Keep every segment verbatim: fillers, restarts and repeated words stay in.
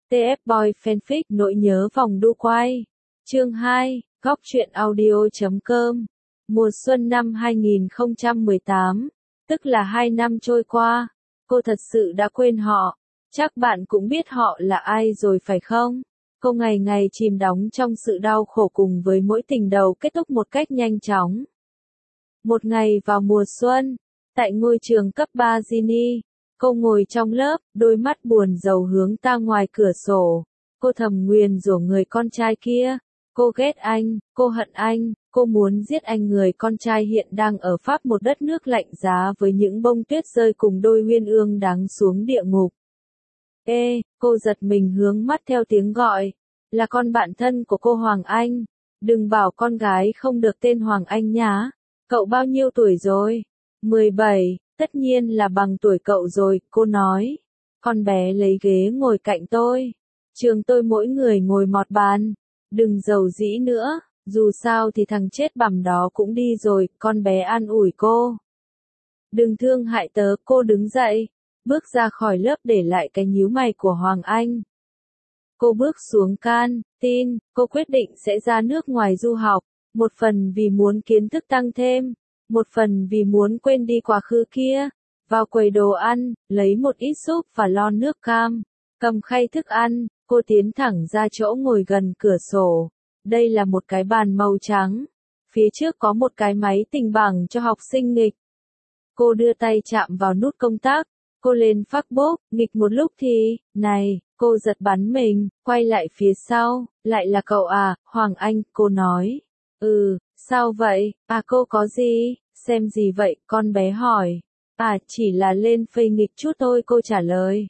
tê ép Boy Fanfic nỗi nhớ vòng đu quay. Chương hai, góc truyện audio.com. Mùa xuân năm hai nghìn không trăm mười tám, tức là hai năm trôi qua, cô thật sự đã quên họ. Chắc bạn cũng biết họ là ai rồi phải không? Cô ngày ngày chìm đắm trong sự đau khổ cùng với mỗi tình đầu kết thúc một cách nhanh chóng. Một ngày vào mùa xuân, tại ngôi trường cấp ba Ginny, cô ngồi trong lớp, đôi mắt buồn rầu hướng ra ngoài cửa sổ. Cô thầm nguyền rủa người con trai kia. Cô ghét anh, cô hận anh, cô muốn giết anh. Người con trai hiện đang ở Pháp, một đất nước lạnh giá với những bông tuyết rơi cùng đôi uyên ương đáng xuống địa ngục. Ê, cô giật mình hướng mắt theo tiếng gọi. Là con bạn thân của cô Hoàng Anh. Đừng bảo con gái không được tên Hoàng Anh nhá. Cậu bao nhiêu tuổi rồi? mười bảy, tất nhiên là bằng tuổi cậu rồi, cô nói. Con bé lấy ghế ngồi cạnh tôi. Trường tôi mỗi người ngồi một bàn. Đừng giàu dĩ nữa, dù sao thì thằng chết bằm đó cũng đi rồi, con bé an ủi cô. Đừng thương hại tớ, cô đứng dậy, bước ra khỏi lớp để lại cái nhíu mày của Hoàng Anh. Cô bước xuống can tin, cô quyết định sẽ ra nước ngoài du học, một phần vì muốn kiến thức tăng thêm, một phần vì muốn quên đi quá khứ kia. Vào quầy đồ ăn, lấy một ít súp và lon nước cam, cầm khay thức ăn, cô tiến thẳng ra chỗ ngồi gần cửa sổ. Đây là một cái bàn màu trắng, phía trước có một cái máy tính bảng cho học sinh nghịch. Cô đưa tay chạm vào nút công tắc, cô lên Facebook, nghịch một lúc thì, này, cô giật bắn mình, quay lại phía sau, lại là cậu à, Hoàng Anh, cô nói. Ừ, sao vậy, à cô có gì, xem gì vậy, con bé hỏi. À, chỉ là lên phây nghịch chút thôi, cô trả lời.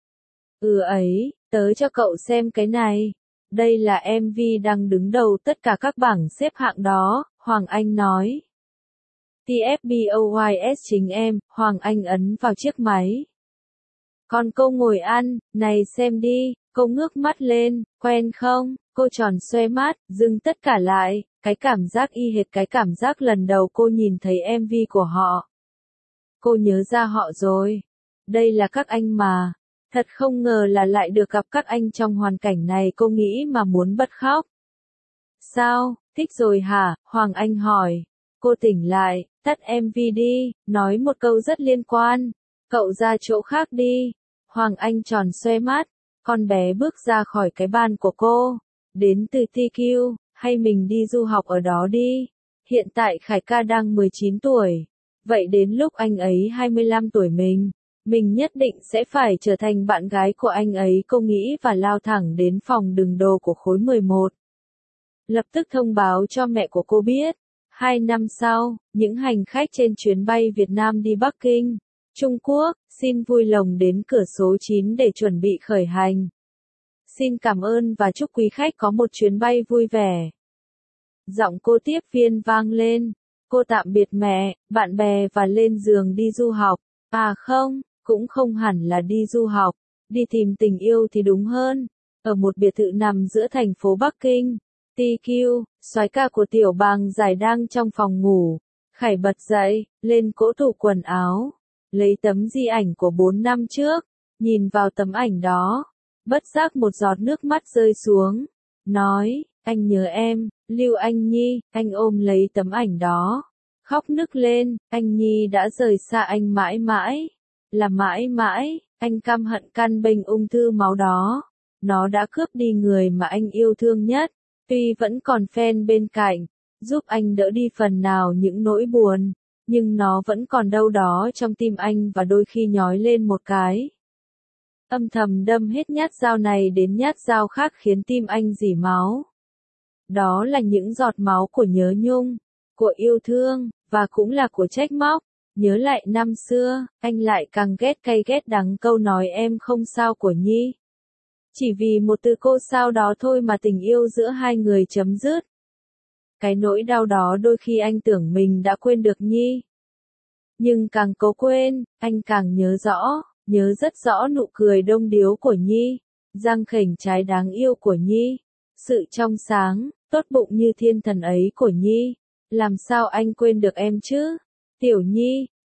Ừ ấy, tớ cho cậu xem cái này. Đây là em vê đang đứng đầu tất cả các bảng xếp hạng đó, Hoàng Anh nói. tê ép Boys chính em, Hoàng Anh ấn vào chiếc máy. Còn cô ngồi ăn, này xem đi, cô ngước mắt lên, quen không? Cô tròn xoe mắt, dừng tất cả lại, cái cảm giác y hệt cái cảm giác lần đầu cô nhìn thấy em vê của họ. Cô nhớ ra họ rồi. Đây là các anh mà. Thật không ngờ là lại được gặp các anh trong hoàn cảnh này, cô nghĩ mà muốn bật khóc. Sao, thích rồi hả? Hoàng Anh hỏi. Cô tỉnh lại, tắt em vê đi, nói một câu rất liên quan. Cậu ra chỗ khác đi. Hoàng Anh tròn xoe mắt, con bé bước ra khỏi cái bàn của cô. Đến từ tê quy, hay mình đi du học ở đó đi. Hiện tại Khải ca đang mười chín tuổi. Vậy đến lúc anh ấy hai mươi lăm tuổi mình, mình nhất định sẽ phải trở thành bạn gái của anh ấy, cô nghĩ và lao thẳng đến phòng đựng đồ của khối mười một. Lập tức thông báo cho mẹ của cô biết. Hai năm sau, những hành khách trên chuyến bay Việt Nam đi Bắc Kinh, Trung Quốc, xin vui lòng đến cửa số chín để chuẩn bị khởi hành. Xin cảm ơn và chúc quý khách có một chuyến bay vui vẻ. Giọng cô tiếp viên vang lên. Cô tạm biệt mẹ, bạn bè và lên giường đi du học. À không, cũng không hẳn là đi du học, đi tìm tình yêu thì đúng hơn. Ở một biệt thự nằm giữa thành phố Bắc Kinh, tê quy, soái ca của Tiểu Bàng Giải đang trong phòng ngủ. Khải bật dậy, lên cỗ tủ quần áo, lấy tấm di ảnh của bốn năm trước, nhìn vào tấm ảnh đó, bất giác một giọt nước mắt rơi xuống, nói, anh nhớ em, Lưu Anh Nhi. Anh ôm lấy tấm ảnh đó, khóc nức lên, anh Nhi đã rời xa anh mãi mãi, là mãi mãi, anh căm hận căn bệnh ung thư máu đó, nó đã cướp đi người mà anh yêu thương nhất. Tuy vẫn còn fan bên cạnh, giúp anh đỡ đi phần nào những nỗi buồn, nhưng nó vẫn còn đâu đó trong tim anh và đôi khi nhói lên một cái. Âm thầm đâm hết nhát dao này đến nhát dao khác khiến tim anh rỉ máu. Đó là những giọt máu của nhớ nhung, của yêu thương, và cũng là của trách móc. Nhớ lại năm xưa, anh lại càng ghét cay ghét đắng câu nói em không sao của Nhi. Chỉ vì một từ cô sao đó thôi mà tình yêu giữa hai người chấm dứt. Cái nỗi đau đó đôi khi anh tưởng mình đã quên được Nhi. Nhưng càng cố quên, anh càng nhớ rõ, nhớ rất rõ nụ cười đông điếu của Nhi, răng khểnh trái đáng yêu của Nhi, sự trong sáng, tốt bụng như thiên thần ấy của Nhi. Làm sao anh quên được em chứ? Tiểu Nhi,